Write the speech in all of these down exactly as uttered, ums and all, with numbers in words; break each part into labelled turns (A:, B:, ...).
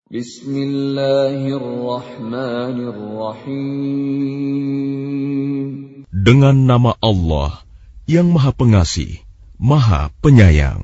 A: Bismillahirrahmanirrahim.
B: Dengan nama Allah yang Maha Pengasih, Maha Penyayang.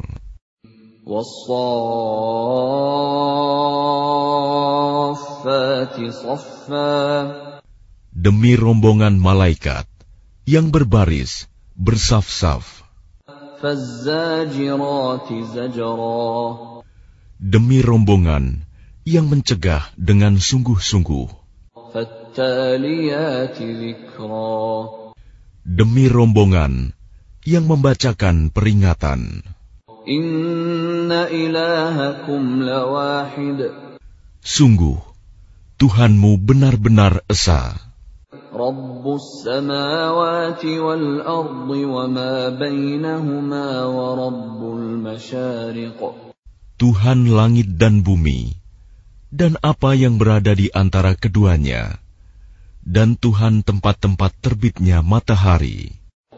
A: Was-saffati saffa.
B: Demi rombongan malaikat yang berbaris, bersaf-saf.
A: Faz-zajirati zajra.
B: Demi rombongan yang mencegah dengan sungguh-sungguh.
A: Fattaliyati dzikra.
B: Demi rombongan yang membacakan peringatan.
A: Inna ilahakum lawahid.
B: Sungguh, Tuhanmu benar-benar esa.
A: Rabbus samawati wal ardi wa ma bainahuma wa rabbul masyariq.
B: Tuhan langit dan bumi, dan apa yang berada di antara keduanya, dan Tuhan tempat-tempat terbitnya matahari.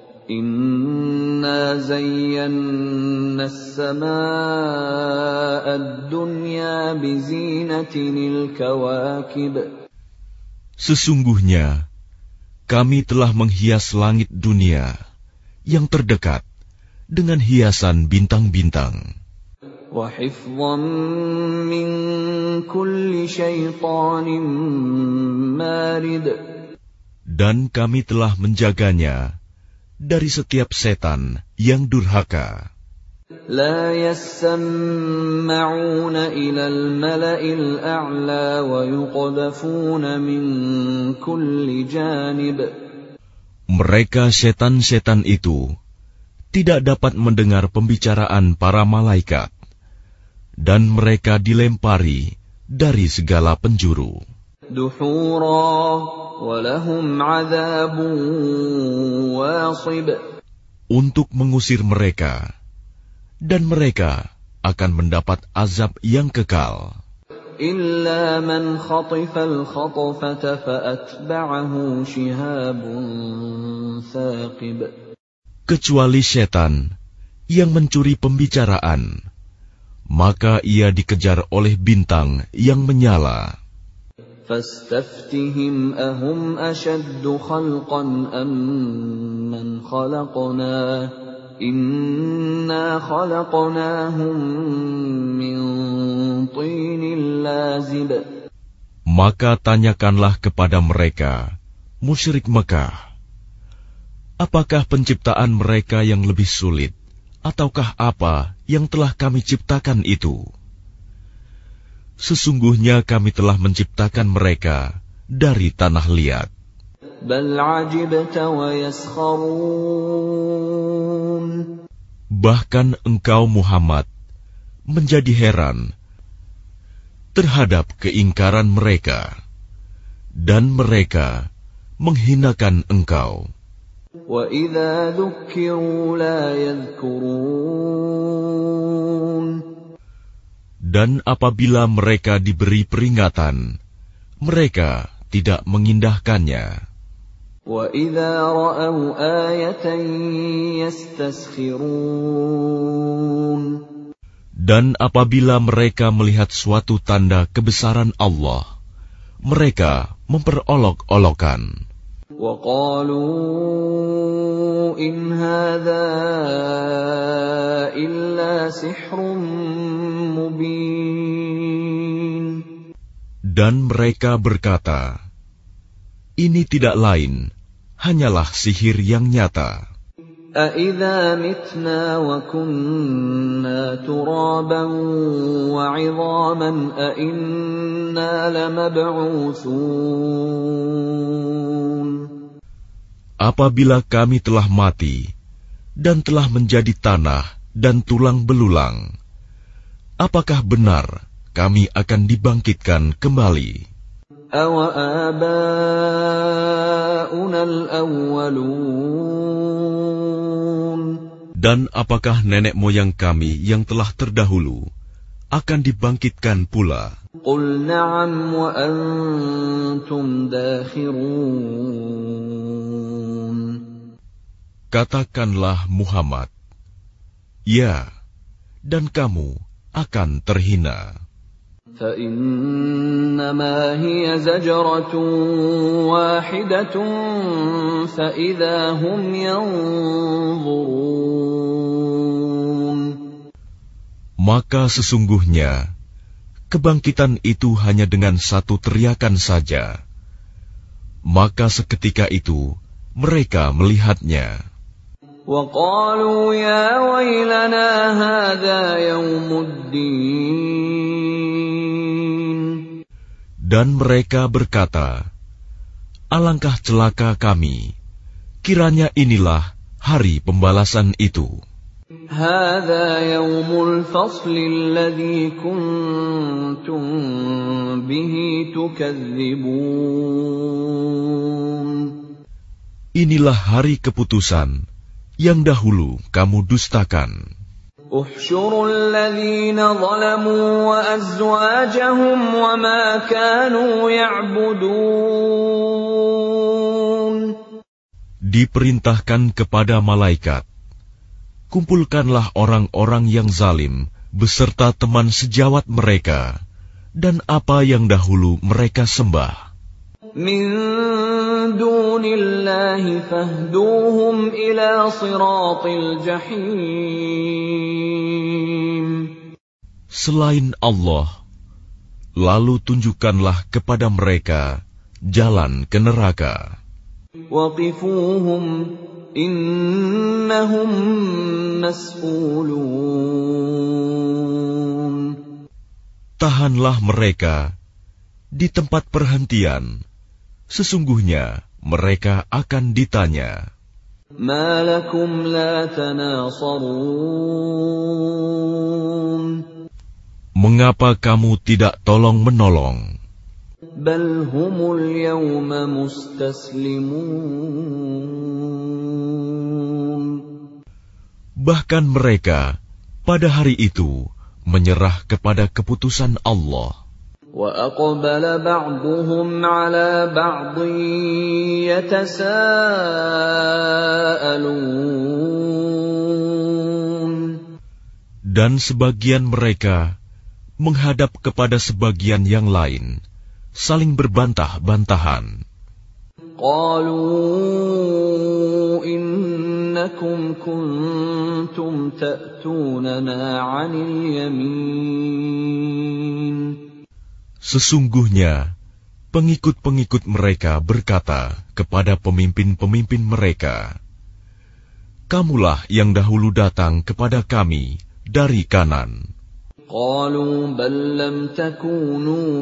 A: Inna zayyanna as-samaa'a ad-dunya bizinatinil kawakib.
B: Sesungguhnya, kami telah menghias langit dunia yang terdekat dengan hiasan bintang-bintang.
A: Wa hifdhan min kulli syaitanin marid.
B: Dan kami telah menjaganya dari setiap setan yang durhaka.
A: La yasma'una ila al-mala'il a'la wa yuqdhafuna min kulli janib.
B: Mereka setan-setan itu tidak dapat mendengar pembicaraan para malaikat, dan mereka dilempari dari segala penjuru.
A: Duhura wa lahum 'adzabun wasib.
B: Untuk mengusir mereka, dan mereka akan mendapat azab yang kekal.
A: Illa man khatifal khatfata fa'atba'ahu shihabun thaqib.
B: Kecuali setan yang mencuri pembicaraan, maka ia dikejar oleh bintang yang menyala.
A: Fastaftihim ahum ashaddu khalqan amman khalaqna. Inna khalaqnahum min tinin lazib.
B: Maka tanyakanlah kepada mereka, musyrik Mekah, apakah penciptaan mereka yang lebih sulit, ataukah apa yang telah kami ciptakan itu? Sesungguhnya kami telah menciptakan mereka dari tanah liat.
A: Bal ajibta wa yaskharun.
B: Bahkan engkau Muhammad menjadi heran terhadap keingkaran mereka, dan mereka menghinakan engkau.
A: Wa idza dzukkiru la yadhkurun. Dan
B: apabila mereka diberi peringatan, mereka tidak mengindahkannya.
A: Wa idza ra'aw ayatan yastaskhirun.
B: Dan apabila mereka melihat suatu tanda kebesaran Allah, mereka memperolok-olokan.
A: Wa qalu in hadza illa sihrun mubin.
B: Dan mereka berkata, ini tidak lain, hanyalah sihir yang nyata.
A: أَإِذَا مِتْنَا وَكُنَّا تُرَابًا وَعِظَامًا أَإِنَّا لَمَبْعُوثُونَ.
B: Apabila kami telah mati dan telah menjadi tanah dan tulang belulang, apakah benar kami akan dibangkitkan kembali?
A: أَوَآبَاؤُنَا الْأَوَّلُونَ.
B: Dan apakah nenek moyang kami yang telah terdahulu akan dibangkitkan pula?
A: قُلْ نَعَمْ وَأَنْتُمْ دَاخِرُونَ.
B: Katakanlah Muhammad, ya, dan kamu akan terhina.
A: فإنما هي زجرة واحدة فإذا هم ينظرون.
B: Maka sesungguhnya kebangkitan itu hanya dengan satu teriakan saja. Maka seketika itu mereka melihatnya.
A: وَقَالُوا يَا وَيْلَنَا هَذَا يَوْمُ الدِّينِ.
B: Dan mereka berkata, alangkah celaka kami, kiranya inilah hari pembalasan itu.
A: هَذَا يَوْمُ الْفَصْلِ الَّذِي كُنتُم بِهِ تُكَذِّبُونَ.
B: Inilah hari keputusan yang dahulu kamu dustakan.
A: احشروا الذين ظلموا وأزواجهم وما كانوا يعبدون.
B: Diperintahkan kepada malaikat, kumpulkanlah orang-orang yang zalim beserta teman sejawat mereka dan apa yang dahulu mereka sembah.
A: Min dunillahi fahduhum ila siratil jahim.
B: Selain Allah, lalu tunjukkanlah kepada mereka jalan ke neraka.
A: Waqifuhum innahum mas'ulun.
B: Tahanlah mereka di tempat perhentian, sesungguhnya mereka akan ditanya.
A: Ma lakum la tanasarun.
B: Mengapa kamu tidak tolong-menolong?
A: Bal humul yawma mustaslimun.
B: Bahkan mereka pada hari itu menyerah kepada keputusan Allah.
A: Wa aqbala ba'duhum 'ala ba'dhin yatasaalun.
B: Dan sebagian mereka menghadap kepada sebagian yang lain, saling berbantah-bantahan.
A: Qalu innakum kuntum ta'tunana 'anil yamin.
B: Sesungguhnya pengikut-pengikut mereka berkata kepada pemimpin-pemimpin mereka, kamulah yang dahulu datang kepada kami dari kanan.
A: Qalu bal lam takunu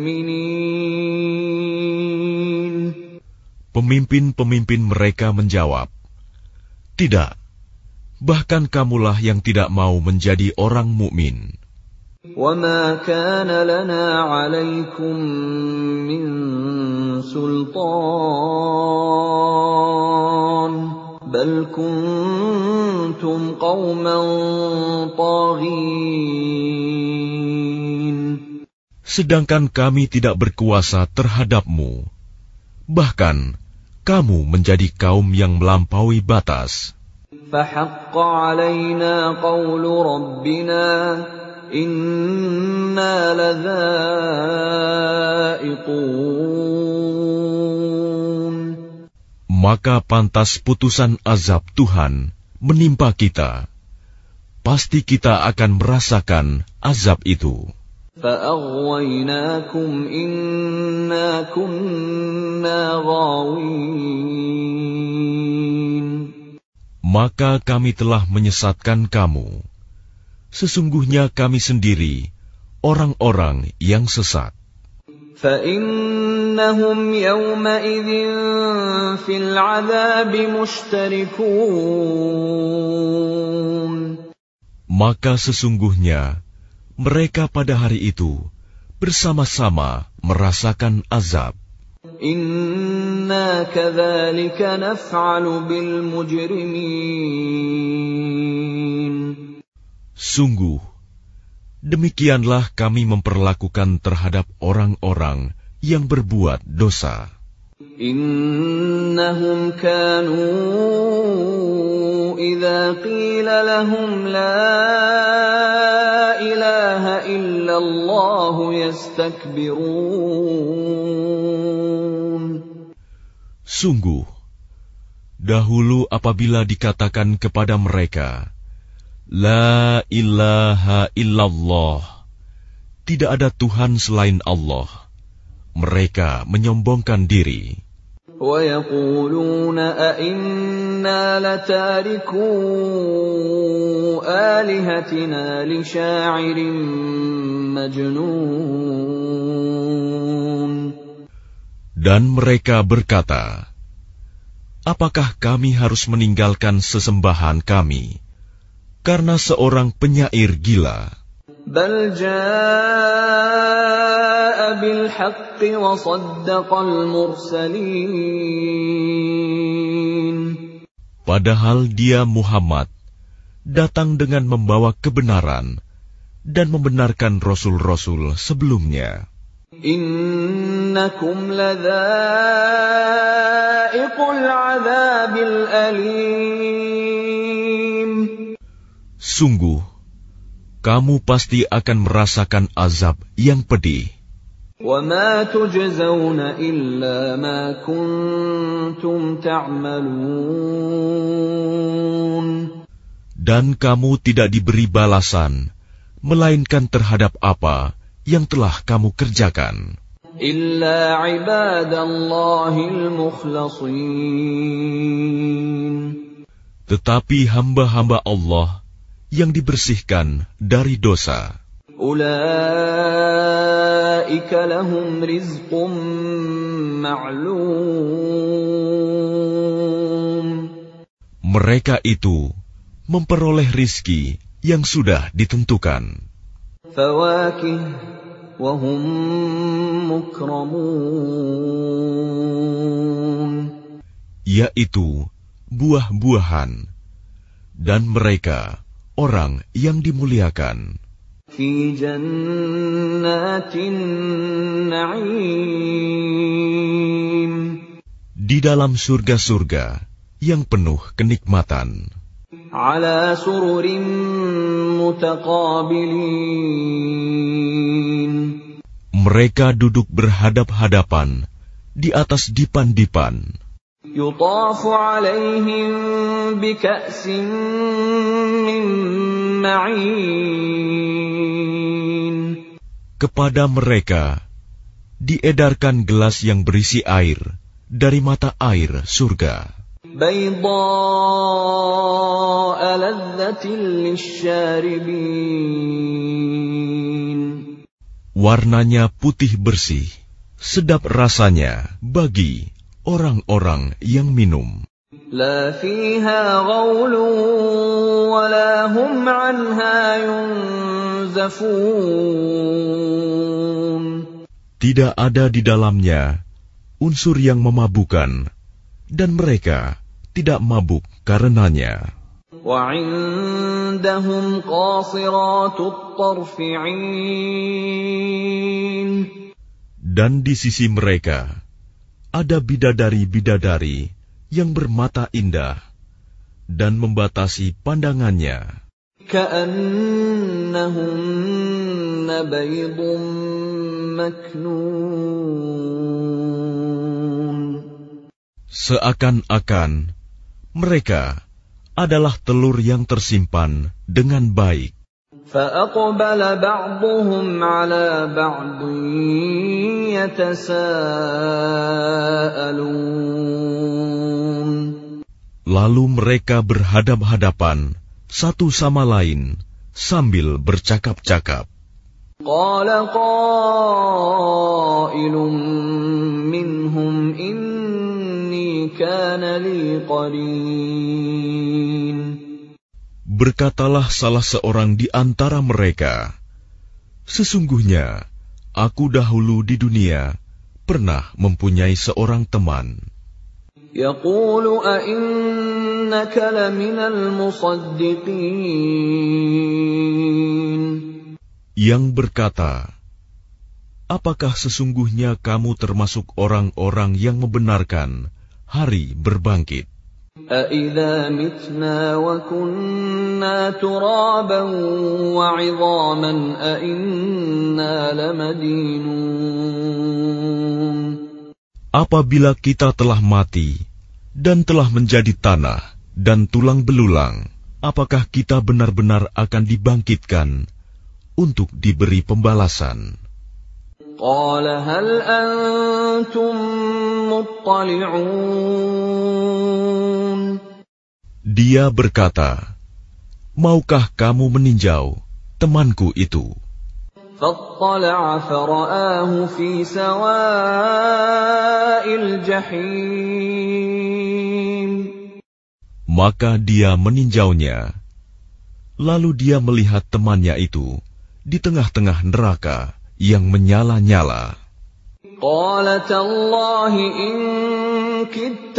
A: mu'minin.
B: Pemimpin-pemimpin mereka menjawab, tidak, bahkan kamulah yang tidak mau menjadi orang mukmin.
A: Wa ma kana lana 'alaikum min sultan bal kuntum qauman taghin.
B: Sedangkan kami tidak berkuasa terhadapmu, bahkan kamu menjadi kaum yang melampaui batas.
A: Fahaqqa 'alaina qawlu rabbina inna ladza'iqun.
B: Maka pantas putusan azab Tuhan menimpa kita. Pasti kita akan merasakan azab itu.
A: فَأَغْوَيْنَاكُمْ إِنَّا كُنَّا غَاوِينَ.
B: Maka kami telah menyesatkan kamu. Sesungguhnya kami sendiri orang-orang yang sesat.
A: فَإِنَّهُمْ يَوْمَئِذٍ فِي الْعَذَابِ مُشْتَرِكُونَ.
B: Maka sesungguhnya mereka pada hari itu bersama-sama merasakan azab.
A: Inna kadzalika naf'alu bil mujrimin.
B: Sungguh, demikianlah kami memperlakukan terhadap orang-orang yang berbuat dosa.
A: إنهم كانوا إذا قيل لهم لا إله إلا الله يستكبرون.
B: Sungguh, dahulu apabila dikatakan kepada mereka, La ilaha illallah, tidak ada Tuhan selain Allah, mereka menyombongkan diri.
A: وَيَقُولُونَ أَإِنَّا لَتَارِكُو آلِهَتِنَا لِشَاعِرٍ مَجْنُونٍ.
B: Dan mereka berkata, apakah kami harus meninggalkan sesembahan kami karena seorang penyair gila?
A: بَلْ جَاءَ بِالْحَقِّ وَصَدَّقَ الْمُرْسَلِينَ.
B: Padahal dia Muhammad datang dengan membawa kebenaran dan membenarkan rasul-rasul sebelumnya.
A: إِنَّكُمْ لَذَائِقُو الْعَذَابِ الْأَلِيمِ.
B: Sungguh, kamu pasti akan merasakan azab yang pedih.
A: وَمَا تُجْزَوْنَ إِلَّا مَا كُنتُمْ تَعْمَلُونَ.
B: Dan kamu tidak diberi balasan, melainkan terhadap apa yang telah kamu kerjakan.
A: إِلَّا عِبَادَ اللَّهِ الْمُخْلَصِينَ.
B: Tetapi hamba-hamba Allah yang dibersihkan dari dosa.
A: أُولَئِكَ لَهُمْ رِزْقٌ مَّعْلُومٌ.
B: Mereka itu memperoleh rizki yang sudah ditentukan.
A: فَوَاكِهُ وَهُمْ مُكْرَمُونَ.
B: Yaitu buah-buahan, dan mereka orang yang dimuliakan.
A: في جنات النعيم.
B: Di dalam surga-surga yang penuh kenikmatan.
A: على سرر متقابلين.
B: Mereka duduk berhadap-hadapan di atas dipan-dipan.
A: يطاف عليهم بكأس من معين.
B: Kepada mereka diedarkan gelas yang berisi air dari mata air surga.
A: بيضاء لذة للشاربين.
B: Warnanya putih bersih, sedap rasanya bagi orang-orang yang minum.
A: لا فيها غول ولا هم عنها ينزفون.
B: Tidak ada di dalamnya unsur yang memabukkan, dan mereka tidak mabuk karenanya.
A: وعندهم قاصرات الطرف عين.
B: Dan di sisi mereka ada bidadari-bidadari yang bermata indah dan membatasi pandangannya.
A: كأنهن بيض مكنون.
B: Seakan-akan mereka adalah telur yang tersimpan dengan baik.
A: فأقبل بعضهم على بعض يتساءلون.
B: Lalu mereka berhadap-hadapan satu sama lain sambil bercakap-cakap.
A: قال قائل منهم إني كان لي قرين.
B: Berkatalah salah seorang di antara mereka, sesungguhnya aku dahulu di dunia pernah mempunyai seorang teman.
A: يقول أئنك لمن المصدقين.
B: Yang berkata, apakah sesungguhnya kamu termasuk orang-orang yang membenarkan hari berbangkit?
A: أَإِذَا مِتْنَا وَكُنَّا تُرَابًا وَعِظَامًا أَإِنَّا لَمَدِينُونَ.
B: Apabila kita telah mati dan telah menjadi tanah dan tulang belulang, apakah kita benar-benar akan dibangkitkan untuk diberi pembalasan?
A: قَالَ هَلْ أَنْتُمْ مُطَّلِعُونَ.
B: Dia berkata, maukah kamu meninjau temanku itu?
A: فَاطَّلَعَ فَرَآهُ فِي سَوَاءِ الْجَحِيمِ.
B: Maka dia meninjaunya, lalu dia melihat temannya itu di tengah-tengah neraka yang menyala-nyala.
A: قَالَ تَاللَّهِ إِن كِدتَّ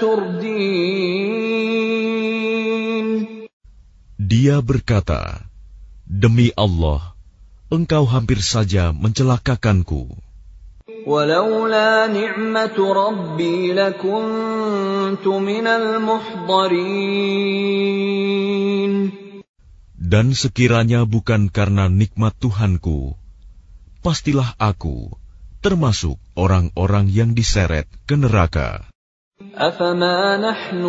A: لَتُرْدِينِ.
B: Dia berkata, demi Allah, engkau hampir saja mencelakakanku.
A: وَلَوْلَا نِعْمَةُ رَبِّي لَكُنتُ مِنَ الْمُحْضَرِينَ.
B: Dan sekiranya bukan karena nikmat Tuhanku, pastilah aku termasuk orang-orang yang diseret ke neraka.
A: أَفَمَا نَحْنُ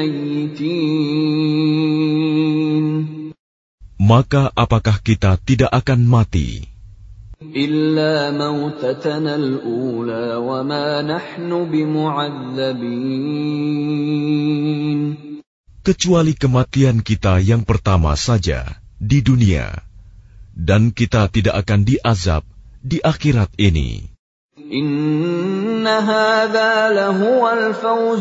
A: بِمَيِّتِينَ.
B: Maka apakah kita tidak akan mati?
A: إِلَّا مَوْتَتَنَا الْأُولَى وَمَا نَحْنُ بِمُعَذَّبِينَ.
B: Kecuali kematian kita yang pertama saja di dunia, dan kita tidak akan diazab di akhirat ini.
A: إِنَّ هَذَا لَهُوَ الْفَوْزُ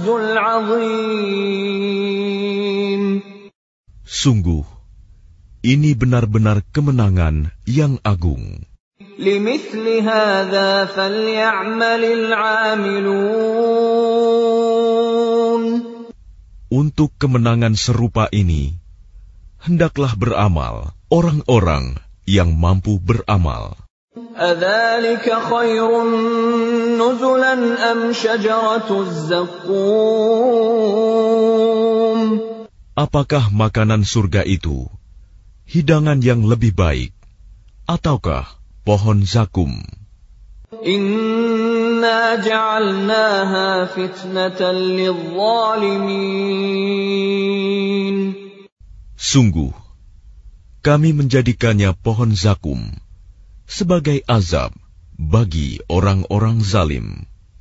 A: الْعَظِيمُ.
B: Sungguh, ini benar-benar kemenangan yang agung.
A: لِمِثْلِ هَذَا فَلْيَعْمَلِ الْعَامِلُونَ.
B: Untuk kemenangan serupa ini, hendaklah beramal orang-orang yang mampu beramal.
A: أَذَلِكَ خَيْرٌ نُزُلًا أَمْ شَجَرَةُ الزَّقُّومِ.
B: Apakah makanan surga itu hidangan yang lebih baik, ataukah pohon zakum?
A: إِنَّا جَعَلْنَاهَا فِتْنَةً لِلظَّالِمِينَ.
B: Sungguh, kami menjadikannya pohon zakum sebagai azab bagi orang-orang zalim.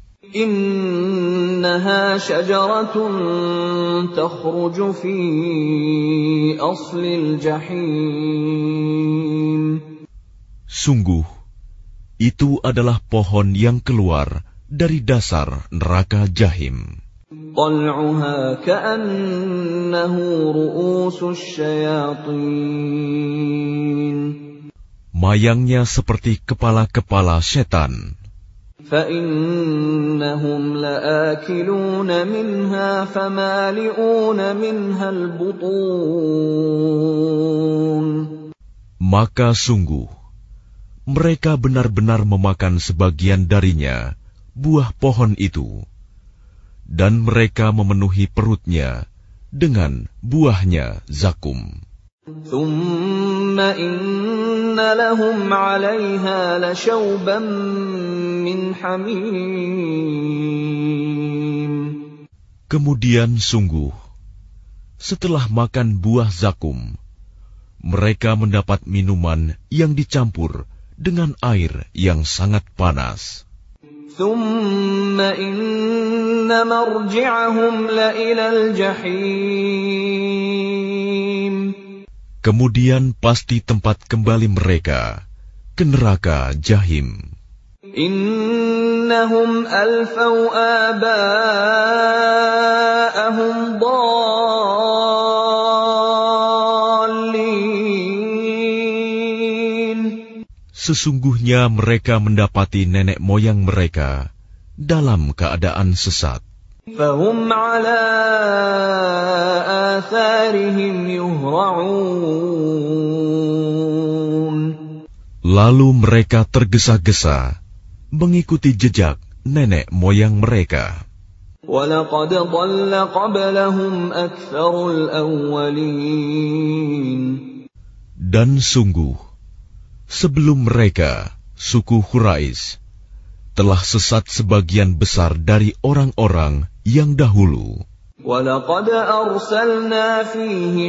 A: إِنَّهَا شَجَرَةٌ تَخْرُجُ فِي أَصْلِ الْجَحِيمِ.
B: Sungguh, itu adalah pohon yang keluar dari dasar neraka Jahim.
A: طَلْعُهَا كَأَنَّهُ رُءُوسُ الشَّيَاطِينِ.
B: Mayangnya seperti kepala-kepala setan.
A: فَإِنَّهُمْ لَآكِلُونَ مِنْهَا فَمَالِئُونَ مِنْهَا الْبُطُونَ.
B: Maka sungguh, mereka benar-benar memakan sebagian darinya, buah pohon itu, dan mereka memenuhi perutnya dengan buahnya zakum.
A: ثُمَّ إِنَّ لَهُمْ عَلَيْهَا لَشَوْبًا مِّنْ حَمِيمٍ.
B: Kemudian sungguh, setelah makan buah zakum, mereka mendapat minuman yang dicampur dengan air yang sangat panas.
A: ثُمَّ إِنَّ مَرْجِعَهُمْ لَإِلَى الْجَحِيمِ.
B: Kemudian pasti tempat kembali mereka ke neraka Jahim.
A: إِنَّهُمْ أَلْفَوْا آبَاءَهُمْ ضَالِّينَ.
B: Sesungguhnya mereka mendapati nenek moyang mereka dalam keadaan sesat.
A: فَهُمْ عَلَى آثَارِهِمْ يُهْرَعُونَ.
B: Lalu mereka tergesa-gesa mengikuti jejak nenek moyang mereka.
A: وَلَقَدْ ضَلَّ قَبْلَهُمْ أَكْثَرُ الْأَوَّلِينَ.
B: Dan sungguh, sebelum mereka, suku Quraisy, telah sesat sebagian besar dari orang-orang yang dahulu.
A: وَلَقَدْ أَرْسَلْنَا فِيهِمْ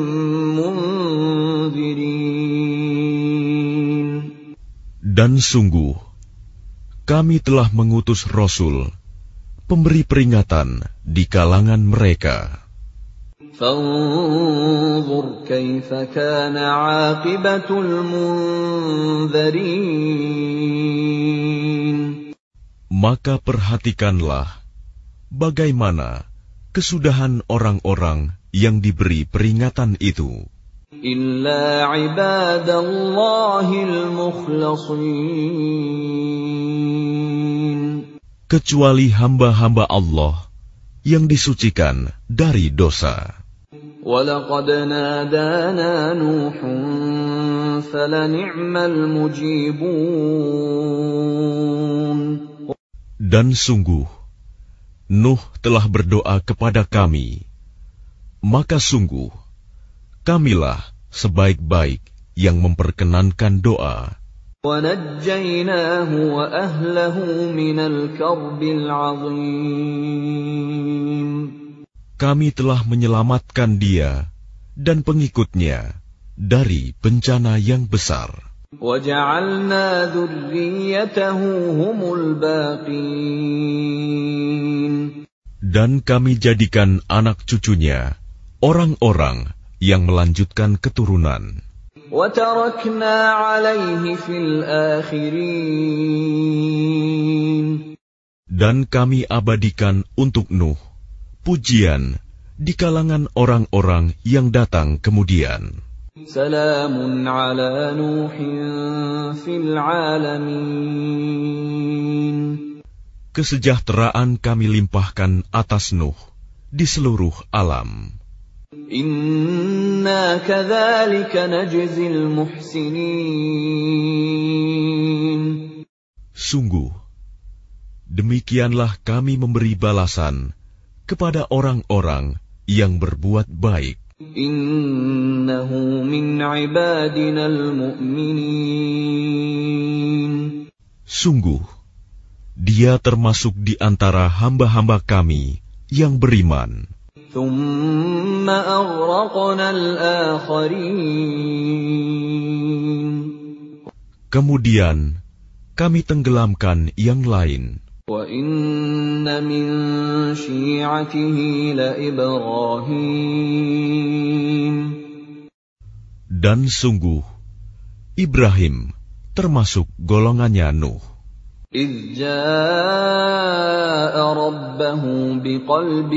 A: مُنذِرِينَ.
B: Dan sungguh, kami telah mengutus Rasul, pemberi peringatan di kalangan mereka.
A: فَانظُرْ كَيْفَ كَانَ عَاقِبَةُ الْمُنذَرِينَ.
B: Maka perhatikanlah bagaimana kesudahan orang-orang yang diberi peringatan itu.
A: إِلَّا عِبَادَ اللَّهِ الْمُخْلَصِينَ.
B: Kecuali hamba-hamba Allah yang disucikan dari dosa.
A: وَلَقَدْ نَادَانَا نُوحٌ فَلَنِعْمَ الْمُجِيبُونَ.
B: Dan sungguh, Nuh telah berdoa kepada kami, maka sungguh, kamilah sebaik-baik yang memperkenankan doa.
A: وَنَجَّيْنَاهُ وَأَهْلَهُ مِنَ الْكَرْبِ الْعَظِيمِ.
B: Kami telah menyelamatkan dia dan pengikutnya dari bencana yang besar.
A: وَجَعَلْنَا ذُرِّيَّتَهُ هُمُ الْبَاقِينَ.
B: Dan kami jadikan anak cucunya orang-orang yang melanjutkan keturunan.
A: وَتَرَكْنَا عَلَيْهِ فِي الْآخِرِينَ.
B: Dan kami abadikan untuk Nuh pujian di kalangan orang-orang yang datang kemudian.
A: سَلَامٌ عَلَى نُوحٍ فِي الْعَالَمِينَ.
B: Kesejahteraan kami limpahkan atas Nuh di seluruh alam.
A: إِنَّا كَذَلِكَ نَجْزِي الْمُحْسِنِينَ.
B: Sungguh, demikianlah kami memberi balasan kepada orang-orang yang berbuat baik.
A: إِنَّهُ مِنْ عِبَادِنَا الْمُؤْمِنِينَ.
B: Sungguh, dia termasuk di antara hamba-hamba kami yang beriman.
A: ثُمَّ أَغْرَقْنَا الْآخَرِينَ.
B: Kemudian kami tenggelamkan yang lain.
A: وَإِنَّ مِنْ شِيعَتِهِ لَإِبْرَاهِيمَ.
B: Dan sungguh, Ibrahim termasuk golongannya Nuh.
A: إِذْ جَاءَ رَبَّهُ بِقَلْبٍ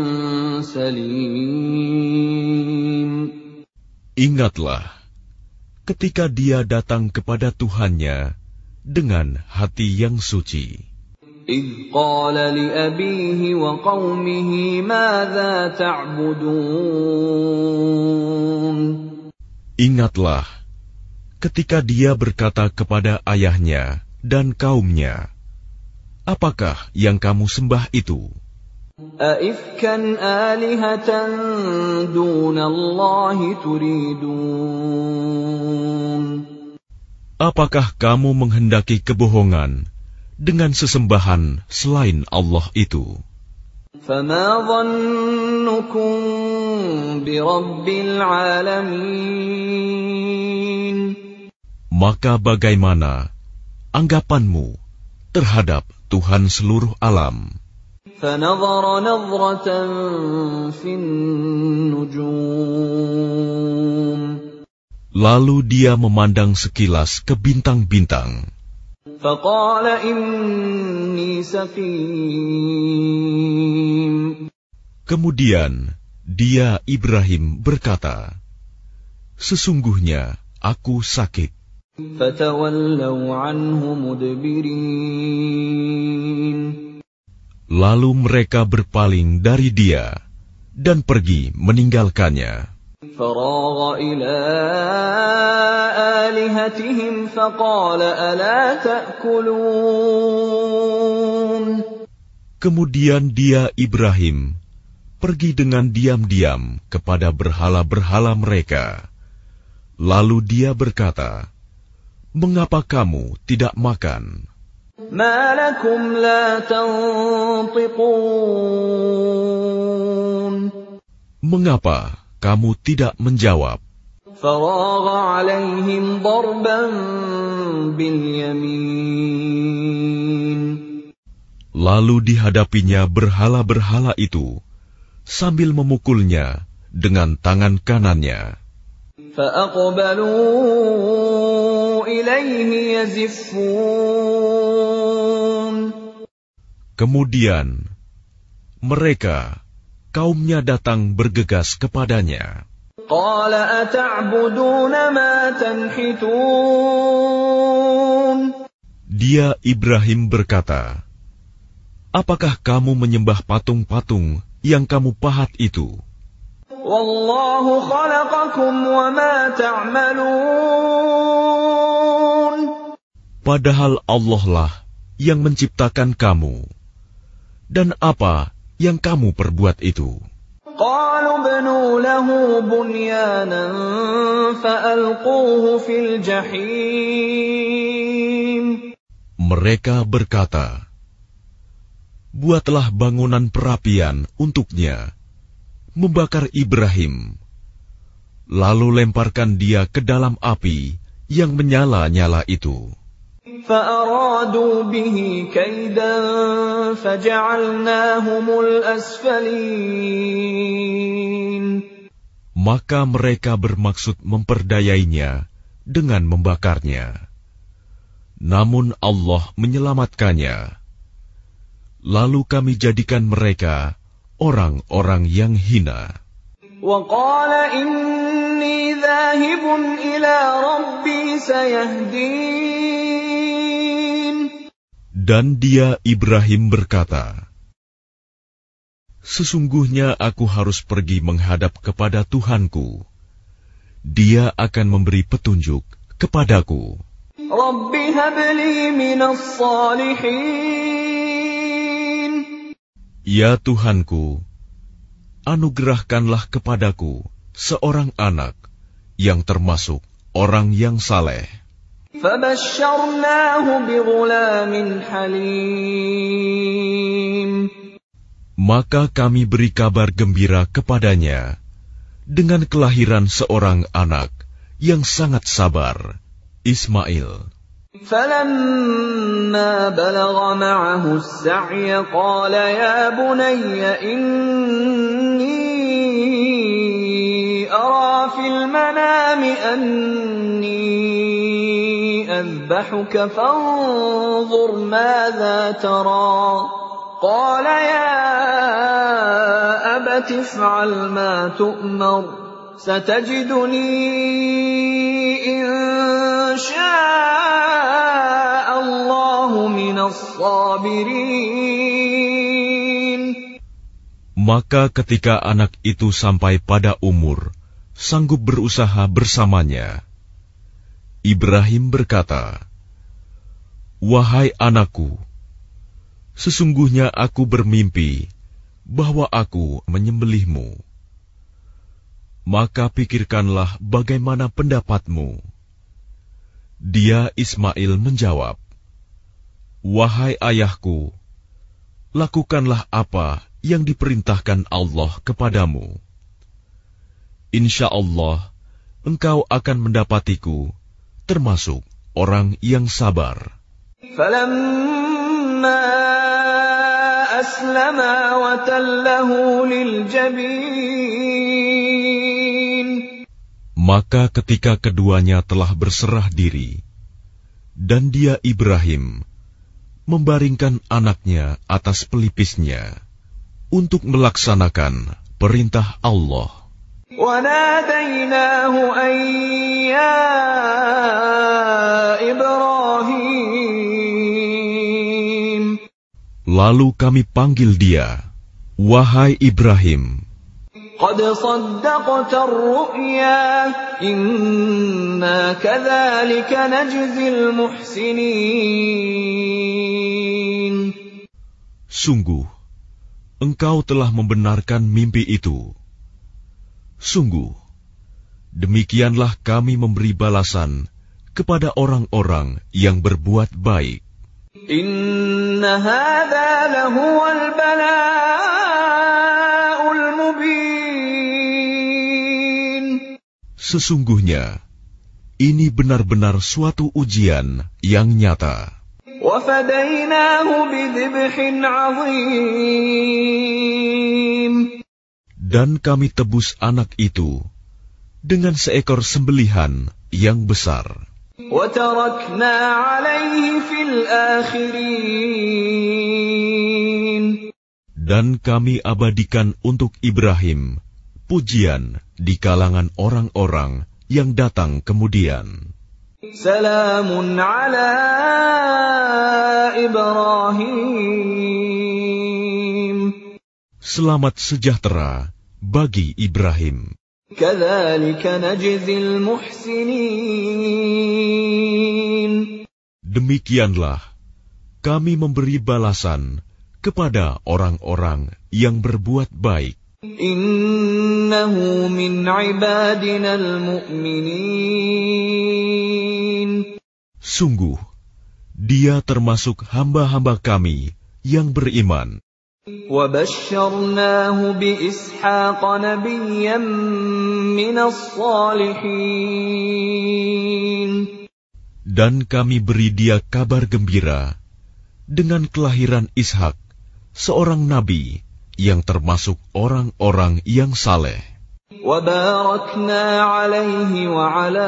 A: سَلِيمٍ.
B: Ingatlah, ketika dia datang kepada Tuhannya dengan hati yang suci.
A: إِذْ قَالَ لِأَبِيهِ وَقَوْمِهِ مَاذَا تَعْبُدُونَ.
B: Ingatlah, ketika dia berkata kepada ayahnya dan kaumnya, apakah yang kamu sembah itu?
A: أَئِفْكًا آلِهَةً دُونَ اللَّهِ تُرِيدُونَ.
B: Apakah kamu menghendaki kebohongan dengan sesembahan selain Allah itu?
A: فَمَا ظَنُّكُمْ بِرَبِّ الْعَالَمِينَ.
B: Maka bagaimana anggapanmu terhadap Tuhan seluruh alam?
A: فَنَظَرَ نَظْرَةً فِي النُّجُومِ.
B: Lalu dia memandang sekilas ke bintang-bintang.
A: فَقَالَ إِنِّي سَقِيمٌ.
B: Kemudian dia Ibrahim berkata, sesungguhnya aku sakit.
A: فَتَوَلَّوْا عَنْهُ مُدْبِرِينَ.
B: Lalu mereka berpaling dari dia dan pergi meninggalkannya.
A: فراغ إلى آلهتهم فقال ألا تأكلون.
B: Kemudian dia Ibrahim pergi dengan diam-diam kepada berhala-berhala mereka. Lalu dia berkata, "Mengapa kamu tidak makan?"
A: ما لكم لا تنطقون.
B: Mengapa kamu tidak menjawab?
A: فراغ عليهم ضربا باليمين.
B: Lalu dihadapinya berhala-berhala itu sambil memukulnya dengan tangan kanannya.
A: فأقبلوا إليه يزفون.
B: Kemudian mereka, kaumnya datang bergegas kepadanya.
A: قال أتعبدون ما تنحتون.
B: Dia Ibrahim berkata, "Apakah kamu menyembah patung-patung yang kamu pahat itu?
A: والله خلقكم وما تعملون.
B: Padahal Allah lah yang menciptakan kamu. Dan apa yang kamu perbuat itu?"
A: قالوا ابنوا له بنيانا فألقوه في الجحيم.
B: Mereka berkata, "Buatlah bangunan perapian untuknya, membakar Ibrahim, lalu lemparkan dia ke dalam api yang menyala-nyala itu."
A: فأرادوا به كيدا فجعلناهم الأسفلين.
B: Maka mereka bermaksud memperdayainya dengan membakarnya. Namun Allah menyelamatkannya. Lalu kami jadikan mereka orang-orang yang hina.
A: وقال إني ذاهب إلى ربي سيهدين.
B: Dan dia Ibrahim berkata, "Sesungguhnya aku harus pergi menghadap kepada Tuhanku. Dia akan memberi petunjuk kepadaku."
A: رب هب لي من الصالحين.
B: Ya Tuhanku, anugerahkanlah kepadaku seorang anak yang termasuk orang yang saleh.
A: فبشرناه بغلام حليم.
B: Maka kami beri kabar gembira kepadanya dengan kelahiran seorang anak yang sangat sabar, Ismail.
A: فلما بلغ معه السعي قال يا بني إني أرى في المنام أني أذبحك فانظر ماذا ترى. قال يا أبت افعل ما تؤمر ستجدني إن شاء الله من الصابرين.
B: Maka ketika anak itu sampai pada umur sanggup berusaha bersamanya, Ibrahim berkata, "Wahai anakku, sesungguhnya aku bermimpi bahwa aku menyembelihmu. Maka pikirkanlah bagaimana pendapatmu." Dia Ismail menjawab, "Wahai ayahku, lakukanlah apa yang diperintahkan Allah kepadamu. Insya Allah, engkau akan mendapatiku termasuk orang yang sabar."
A: فَلَمَّا أَسْلَمَا وَتَلَّهُ لِلْجَبِينِ.
B: Maka ketika keduanya telah berserah diri, dan dia Ibrahim membaringkan anaknya atas pelipisnya untuk melaksanakan perintah Allah.
A: وَنَادَيْنَاهُ أَن يَا إِبْرَاهِيمُ.
B: Lalu kami panggil dia, "Wahai Ibrahim."
A: قد صدقت الرؤيا إنا كذلك نجزي المحسنين.
B: Sungguh, engkau telah membenarkan mimpi itu. Sungguh, demikianlah kami memberi balasan kepada orang-orang yang berbuat baik.
A: Inna hadza lahuwal bala'ul mubin.
B: Sesungguhnya, ini benar-benar suatu ujian yang nyata.
A: وَفَدَيْنَاهُ بِذِبْحٍ عَظِيمٍ.
B: Dan kami tebus anak itu dengan seekor sembelihan yang besar.
A: وَتَرَكْنَا عَلَيْهِ فِي الْآخِرِينَ.
B: Dan kami abadikan untuk Ibrahim pujian di kalangan orang-orang yang datang kemudian.
A: Salamun ala Ibrahim.
B: Selamat sejahtera bagi Ibrahim.
A: Kadzalika najzil muhsinin.
B: Demikianlah kami memberi balasan kepada orang-orang yang berbuat baik.
A: Innahu min ibadina al-mu'minin.
B: Sungguh, dia termasuk hamba-hamba kami yang beriman.
A: وَبَشَّرْنَاهُ بِإِسْحَاقَ نَبِيًّا مِّنَ الصَّالِحِينَ.
B: Dan kami beri dia kabar gembira dengan kelahiran Ishak, seorang nabi yang termasuk orang-orang yang saleh.
A: وَبَارَكْنَا عَلَيْهِ وَعَلَى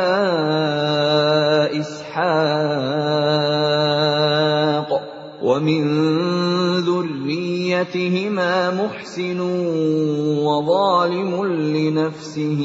A: إِسْحَاقَ وَمِنْ ذُرِّيَّتِهِمَا مُحْسِنٌ وَظَالِمٌ لِنَفْسِهِ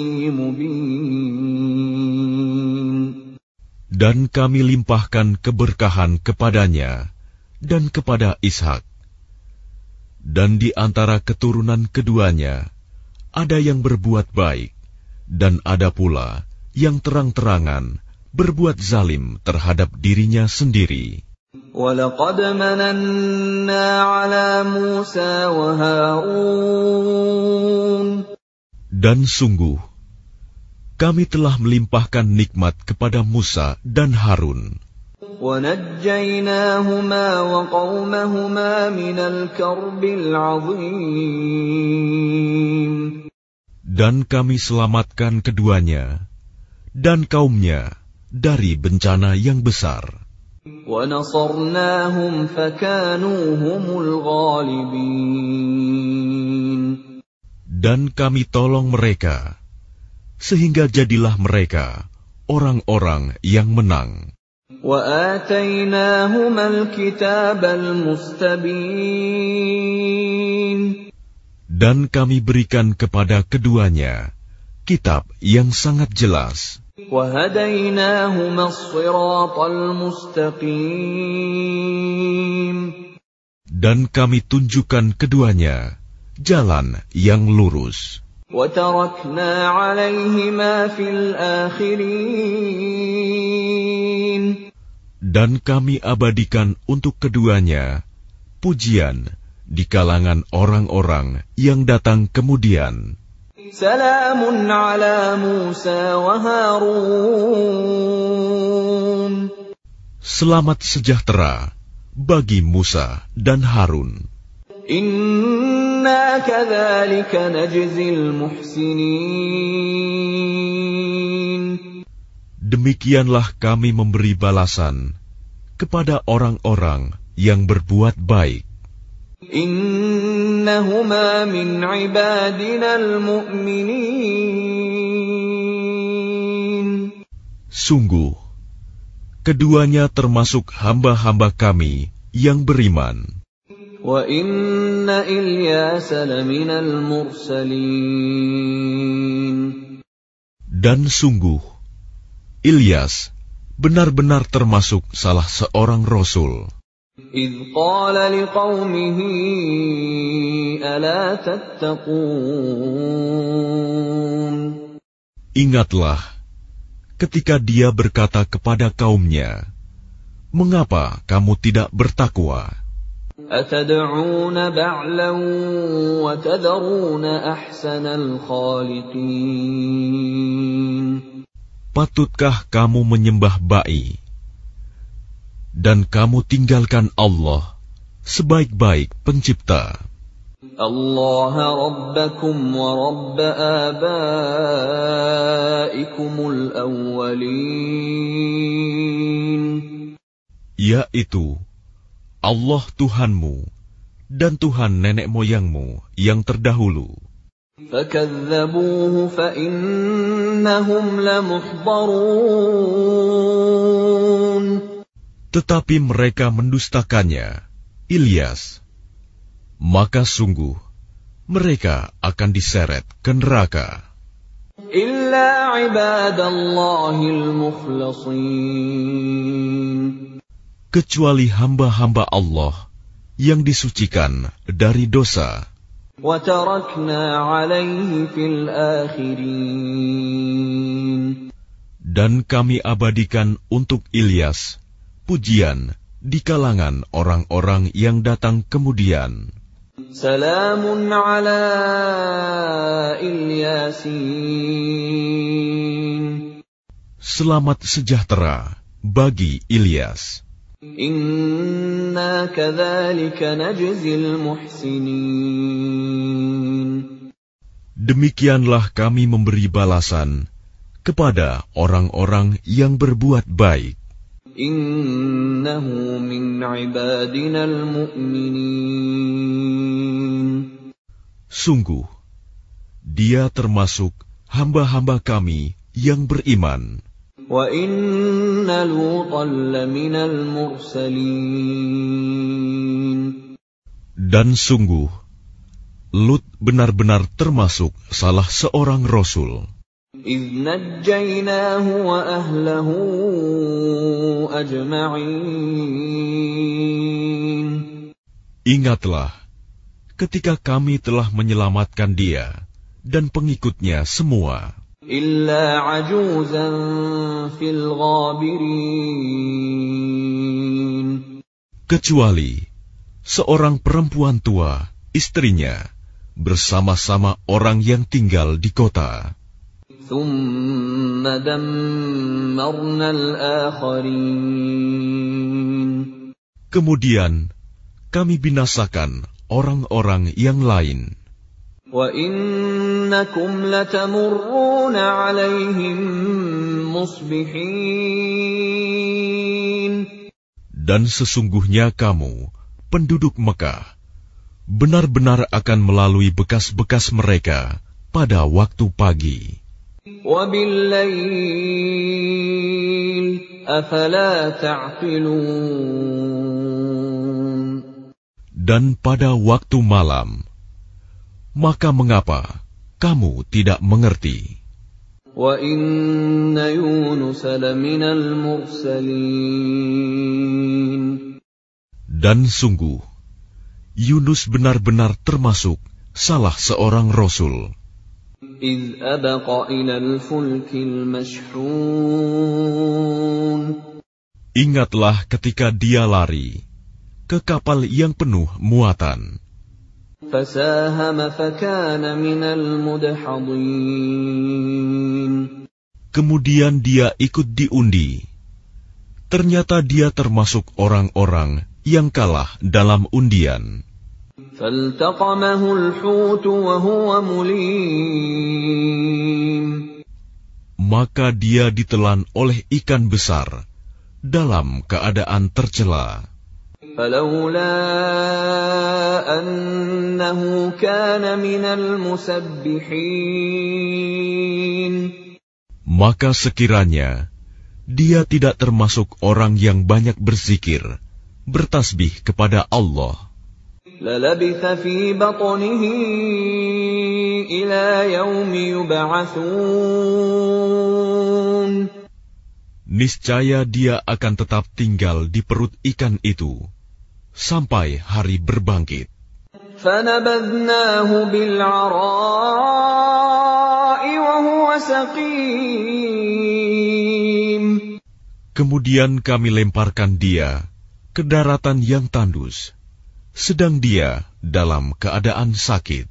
A: مُبِينٌ.
B: Dan kami limpahkan keberkahan kepadanya dan kepada Ishak. Dan di antara keturunan keduanya, ada yang berbuat baik, dan ada pula yang terang-terangan berbuat zalim terhadap dirinya sendiri.
A: وَلَقَدْ مَنَنَّا عَلَى مُوسَى وَهَارُونَ.
B: Dan sungguh, kami telah melimpahkan nikmat kepada Musa dan Harun.
A: وَنَجَّيْنَاهُمَا وَقَوْمَهُمَا مِنَ الْكَرْبِ الْعَظِيمِ.
B: Dan kami selamatkan keduanya dan kaumnya dari bencana yang besar.
A: وَنَصَرْنَاهُمْ فَكَانُوا هُمُ الْغَالِبِينَ.
B: Dan kami tolong mereka, sehingga jadilah mereka orang-orang yang menang.
A: وَآتَيْنَاهُمَا الْكِتَابَ الْمُسْتَبِينَ.
B: Dan kami berikan kepada keduanya kitab yang sangat jelas.
A: وَهَدَيْنَاهُمَا الصِّرَاطَ الْمُسْتَقِيمَ.
B: Dan kami tunjukkan keduanya jalan yang lurus.
A: وَتَرَكْنَا عَلَيْهِمَا فِي الْآخِرِينَ.
B: Dan kami abadikan untuk keduanya pujian di kalangan orang-orang yang datang kemudian.
A: Salamun ala Musa wa Harun.
B: Selamat sejahtera bagi Musa dan Harun.
A: Inna kadzalika najzil muhsinin.
B: Demikianlah kami memberi balasan kepada orang-orang yang berbuat baik.
A: Innahuma min ibadina al-mu'minin.
B: Sungguh, keduanya termasuk hamba-hamba kami yang beriman.
A: Wa inna Ilyasa laminal mursalin.
B: Dan sungguh, Ilyas benar-benar termasuk salah seorang rasul.
A: إذ قال لقومه ألا تتقون.
B: Ingatlah ketika dia berkata kepada kaumnya, mengapa kamu tidak bertakwa?
A: أتدعون بعلا وتذرون أحسن الخالقين.
B: Patutkah kamu menyembah ba'i dan kamu tinggalkan Allah sebaik-baik pencipta?
A: Allah Rabbakum wa Rabb abaikumul awwalin.
B: Yaitu Allah Tuhanmu dan Tuhan nenek moyangmu yang terdahulu.
A: فَكَذَّبُوهُ فَإِنَّهُمْ لَمُحْضَرُونَ.
B: Tetapi mereka mendustakannya, Ilyas. Maka sungguh, mereka akan diseret ke neraka.
A: إِلَّا عِبَادَ اللَّهِ الْمُخْلَصِينَ.
B: Kecuali hamba-hamba Allah yang disucikan dari dosa.
A: وَتَرَكْنَا عَلَيْهِ فِي الْآخِرِينَ.
B: Dan kami abadikan untuk Ilyas pujian di kalangan orang-orang yang datang kemudian.
A: Salamun ala Ilyasin.
B: Selamat sejahtera bagi Ilyas.
A: Inna kadzalika najzil muhsinin.
B: Demikianlah kami memberi balasan kepada orang-orang yang berbuat baik.
A: Innahu min ibadinal mu'minin.
B: Sungguh, dia termasuk hamba-hamba kami yang beriman.
A: Wa inna Lutan laminal mursalin.
B: Dan sungguh, Lut benar-benar termasuk salah seorang rasul.
A: إِذْ نَجَّيْنَاهُ وَأَهْلَهُ أَجْمَعِينَ.
B: Ingatlah, ketika kami telah menyelamatkan dia dan pengikutnya semua.
A: إِلَّا عَجُوزًا فِي الْغَابِرِينَ.
B: Kecuali seorang perempuan tua, istrinya, bersama-sama orang yang tinggal di kota.
A: ثُمَّ دَمَّرْنَا الْآخَرِينَ.
B: Kemudian kami binasakan orang-orang yang lain.
A: وَإِنَّكُمْ لَتَمُرُّونَ عَلَيْهِمْ مُصْبِحِينَ. Dan
B: sesungguhnya kamu, penduduk Mekah, benar-benar akan melalui bekas-bekas mereka pada waktu pagi.
A: وَبِاللَّيْلِ أَفَلَا تَعْقِلُونَ.
B: Dan pada waktu malam, maka mengapa kamu tidak mengerti?
A: وَإِنَّ يُونُسَ لَمِنَ الْمُرْسَلِينَ.
B: Dan sungguh, Yunus benar-benar termasuk salah seorang rasul.
A: إِذْ أَبَقَ إِلَى الْفُلْكِ الْمَشْحُونِ.
B: Ingatlah ketika dia lari ke kapal yang penuh muatan.
A: فَسَاهَمَ فَكَانَ مِنَ الْمُدْحَضِينَ.
B: Kemudian dia ikut diundi. Ternyata dia termasuk orang-orang yang kalah dalam undian.
A: فَالْتَقَمَهُ الْحُوتُ وَهُوَ مُلِيمٌ.
B: Maka dia ditelan oleh ikan besar dalam keadaan tercela.
A: فَلَوْلَا أَنَّهُ كَانَ مِنَ الْمُسَبِّحِينَ.
B: Maka sekiranya dia tidak termasuk orang yang banyak berzikir, bertasbih kepada Allah,
A: لَلَبِثَ فِي بَطْنِهِ إِلَى يَوْمِ يُبْعَثُونَ.
B: niscaya dia akan tetap tinggal di perut ikan itu sampai hari berbangkit.
A: فَنَبَذْنَاهُ بِالْعَرَاءِ وَهُوَ سَقِيمٌ.
B: Kemudian kami lemparkan dia ke daratan yang tandus, sedang dia dalam keadaan sakit.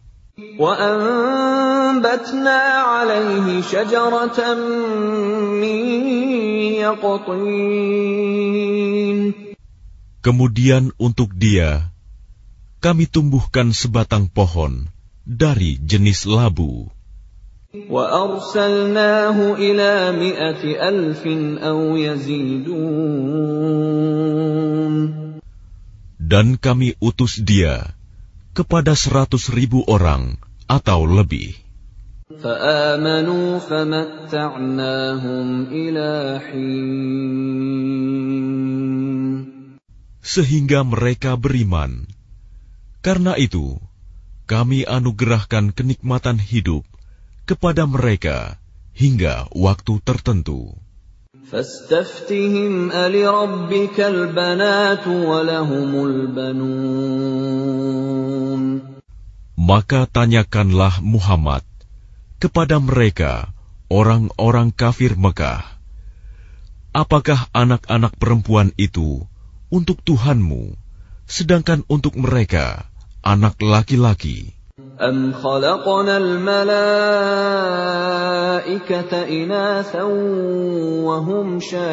A: وَأَنبَتْنَا عَلَيْهِ شَجَرَةً مِّن يَقْطِينٍ.
B: Kemudian untuk dia kami tumbuhkan sebatang pohon dari jenis labu.
A: وَأَرْسَلْنَاهُ إِلَى مِائَةِ أَلْفٍ أَوْ يَزِيدُونَ.
B: Dan kami utus dia kepada seratus ribu orang atau lebih.
A: فَآمَنُوا فَمَتَّعْنَاهُمْ إِلَى حِينٍ.
B: Sehingga mereka beriman. Karena itu, kami anugerahkan kenikmatan hidup kepada mereka hingga waktu tertentu.
A: فَاسْتَفْتِهِمْ أَلِرَبِّكَ الْبَنَاتُ وَلَهُمُ الْبَنُونَ.
B: Maka tanyakanlah Muhammad kepada mereka, orang-orang kafir Mekah, apakah anak-anak perempuan itu untuk Tuhanmu, sedangkan untuk mereka anak laki-laki?
A: أَمْ خَلَقْنَا الْمَلَائِكَةَ إِنَاثًا وَهُمْ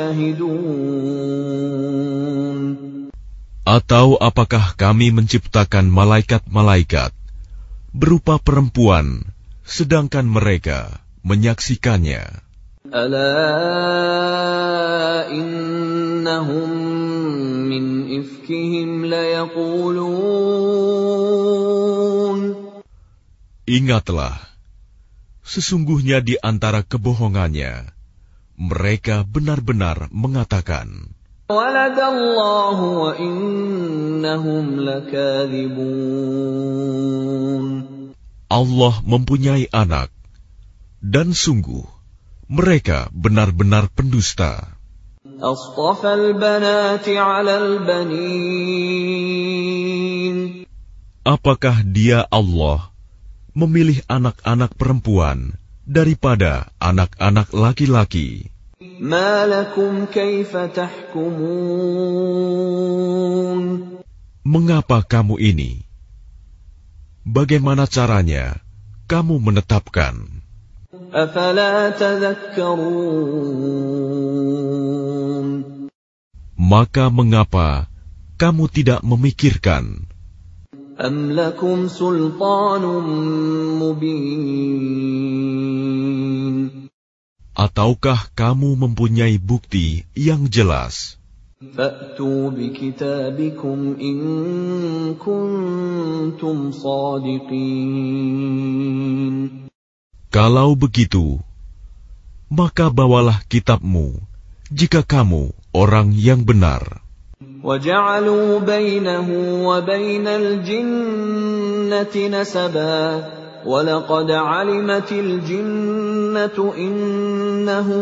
A: شَاهِدُونَ.
B: Atau apakah kami menciptakan malaikat-malaikat berupa perempuan, sedangkan mereka menyaksikannya?
A: أَلَا إِنَّهُمْ مِنْ إِفْكِهِمْ لَيَقُولُونَ.
B: Ingatlah, sesungguhnya di antara kebohongannya, mereka benar-benar mengatakan,
A: وَلَدَ اللَّهُ وَإِنَّهُمْ لَكَاذِبُونَ.
B: Allah mempunyai anak, dan sungguh, mereka benar-benar pendusta.
A: أَصْطَفَى الْبَنَاتِ عَلَى الْبَنِينَ.
B: Apakah dia Allah memilih anak-anak perempuan daripada anak-anak laki-laki?
A: مَا لَكُمْ كَيْفَ تَحْكُمُونَ.
B: Mengapa kamu ini? Bagaimana caranya kamu menetapkan?
A: أَفَلَا تَذَكَّرُونَ.
B: Maka mengapa kamu tidak memikirkan?
A: أَمْ لَكُمْ سُلْطَانٌ مُّبِينٌ.
B: Ataukah kamu mempunyai bukti yang jelas?
A: فَأْتُوا بِكِتَابِكُمْ إِن كُنتُمْ صَادِقِينَ.
B: Kalau begitu, maka bawalah kitabmu jika kamu orang yang benar.
A: وَجَعَلُوا بَيْنَهُ وَبَيْنَ الْجِنَّةِ نَسَبًا وَلَقَدْ عَلِمَتِ الْجِنَّةُ إِنَّهُمْ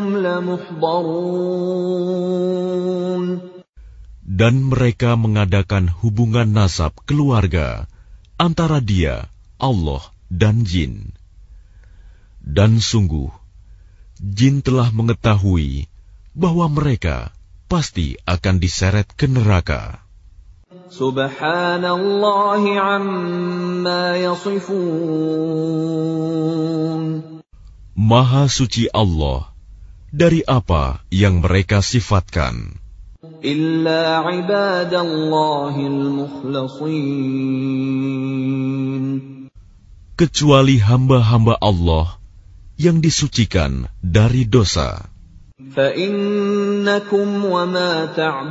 A: لَمُحْضَرُونَ.
B: Dan mereka mengadakan hubungan nasab keluarga antara dia, Allah, dan jin. Dan sungguh, jin telah mengetahui bahwa mereka pasti akan diseret ke neraka.
A: Subhanallah amma yasifun.
B: Maha suci Allah dari apa yang mereka sifatkan.
A: Illa ibadallahil mukhlasin.
B: Kecuali hamba-hamba Allah yang disucikan dari dosa.
A: فَإِنَّكُمْ وَمَا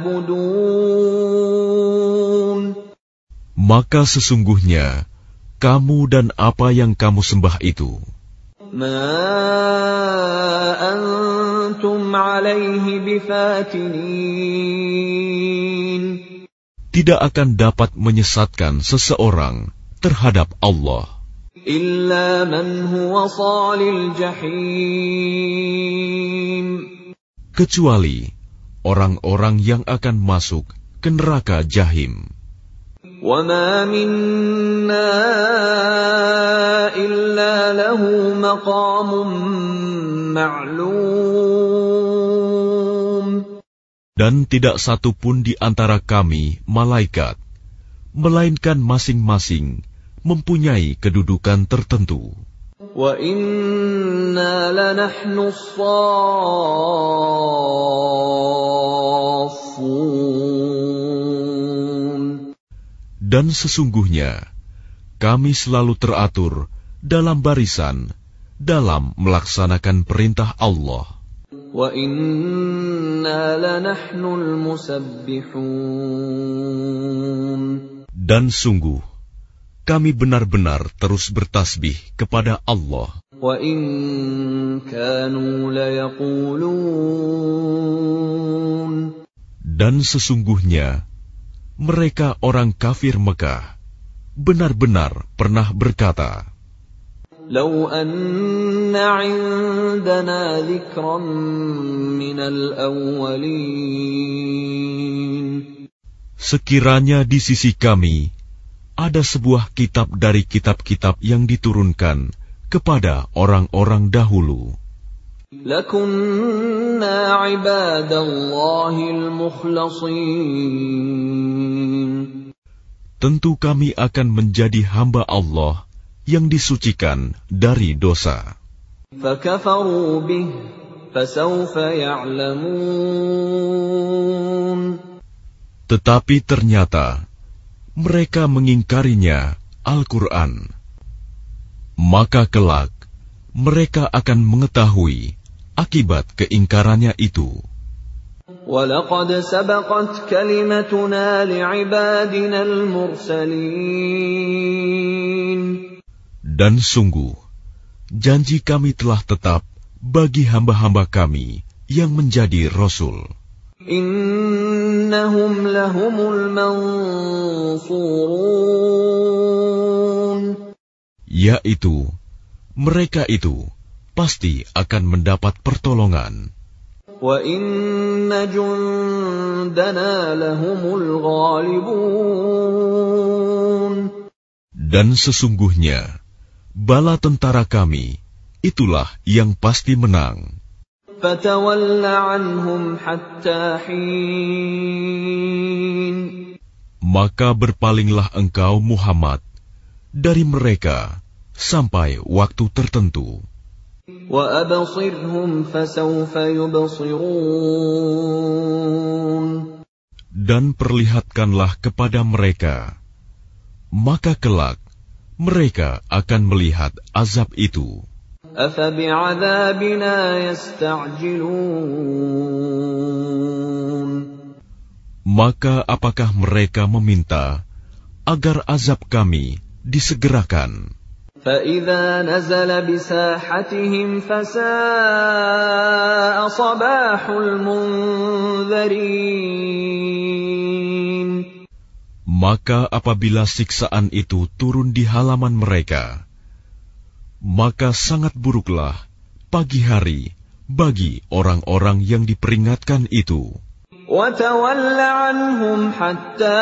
A: تَعْبُدُونَ.
B: Maka sesungguhnya kamu dan apa yang kamu sembah itu,
A: مَا أَنْتُمْ عَلَيْهِ بِفَاتِنِينَ.
B: tidak akan dapat menyesatkan seseorang terhadap Allah.
A: إِلَّا مَنْ هُوَ صَالِ الْجَحِيمِ.
B: Kecuali orang-orang yang akan masuk ke ke neraka Jahim.
A: وَمَا مِنَّا إِلَّا لَهُ مَقَامٌ مَعْلُومٌ.
B: Dan tidak satu pun di antara kami, malaikat, melainkan masing-masing mempunyai kedudukan tertentu.
A: وَإِنَّا لَنَحْنُ الصَّافُّونَ.
B: Dan sesungguhnya, kami selalu teratur dalam barisan, dalam melaksanakan perintah Allah.
A: وَإِنَّا لَنَحْنُ الْمُسَبِّحُونَ.
B: Dan sungguh, kami benar-benar terus bertasbih kepada Allah.
A: وَإِن كَانُوا لَيَقُولُونَ.
B: Dan sesungguhnya, mereka orang kafir Mekah benar-benar pernah berkata,
A: لَوْ أَنَّ عِندَنَا ذِكْرًا مِنَ الْأَوَّلِينَ.
B: sekiranya di sisi kami ada sebuah kitab dari kitab-kitab yang diturunkan kepada orang-orang dahulu,
A: لَكُنَّا عِبَادَ اللَّهِ الْمُخْلَصِينَ.
B: tentu kami akan menjadi hamba Allah yang disucikan dari dosa.
A: فَكَفَرُوا بِهِ فَسَوْفَ يَعْلَمُونَ.
B: Tetapi ternyata mereka mengingkarinya, Al-Quran. Maka kelak mereka akan mengetahui akibat keingkarannya itu.
A: وَلَقَدْ سَبَقَتْ كَلِمَتُنَا لِعِبَادِنَا الْمُرْسَلِينَ.
B: Dan sungguh, janji kami telah tetap bagi hamba-hamba kami yang menjadi Rasul.
A: إِنَّهُمْ لَهُمُ الْمَنْصُورُونَ.
B: Yaitu, mereka itu pasti akan mendapat pertolongan.
A: وَإِنَّ جُنْدَنَا لَهُمُ الْغَالِبُونَ.
B: Dan sesungguhnya, bala tentara kami, itulah yang pasti menang.
A: فَتَوَلَّ عَنْهُمْ حَتَّى حِينٍ.
B: Maka berpalinglah engkau Muhammad dari mereka sampai waktu tertentu.
A: وَأَبْصِرْهُمْ فَسَوْفَ يُبْصِرُونَ.
B: Dan perlihatkanlah kepada mereka, maka kelak mereka akan melihat azab itu.
A: أَفَبِعَذَابِنَا يَسْتَعْجِلُونَ.
B: Maka apakah mereka meminta agar azab kami disegerakan?
A: فَإِذَا نَزَلَ بِسَاحَتِهِمْ فَسَاءَ صَبَاحُ الْمُنذَرِينَ.
B: Maka apabila siksaan itu turun di halaman mereka, maka sangat buruklah pagi hari bagi orang-orang yang diperingatkan itu.
A: وَتَوَلَّ عَنْهُمْ حَتَّى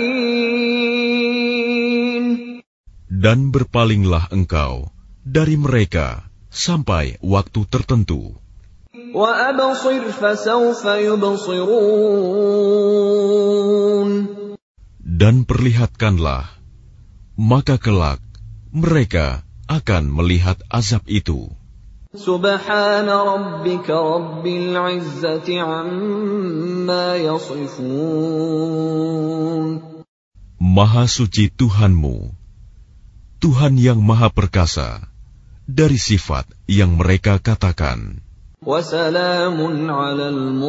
A: حِينٍ.
B: Dan berpalinglah engkau dari mereka sampai waktu tertentu.
A: وَأَبْصِرْ فَسَوْفَ يُبْصِرُونَ.
B: Dan perlihatkanlah, maka kelak mereka akan melihat azab itu.
A: سبحان ربك رب العزة عما يصفون.
B: Maha suci Tuhanmu, Tuhan yang maha perkasa, dari sifat yang mereka katakan.
A: وسلام على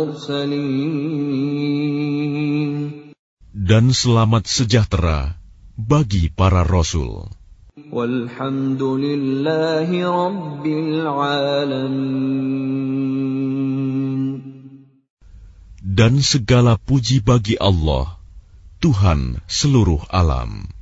A: المرسلين.
B: Dan selamat sejahtera bagi para Rasul.
A: وَالْحَمْدُ لِلَّهِ رَبِّ الْعَالَمِينَ.
B: Dan segala puji bagi Allah, Tuhan seluruh alam.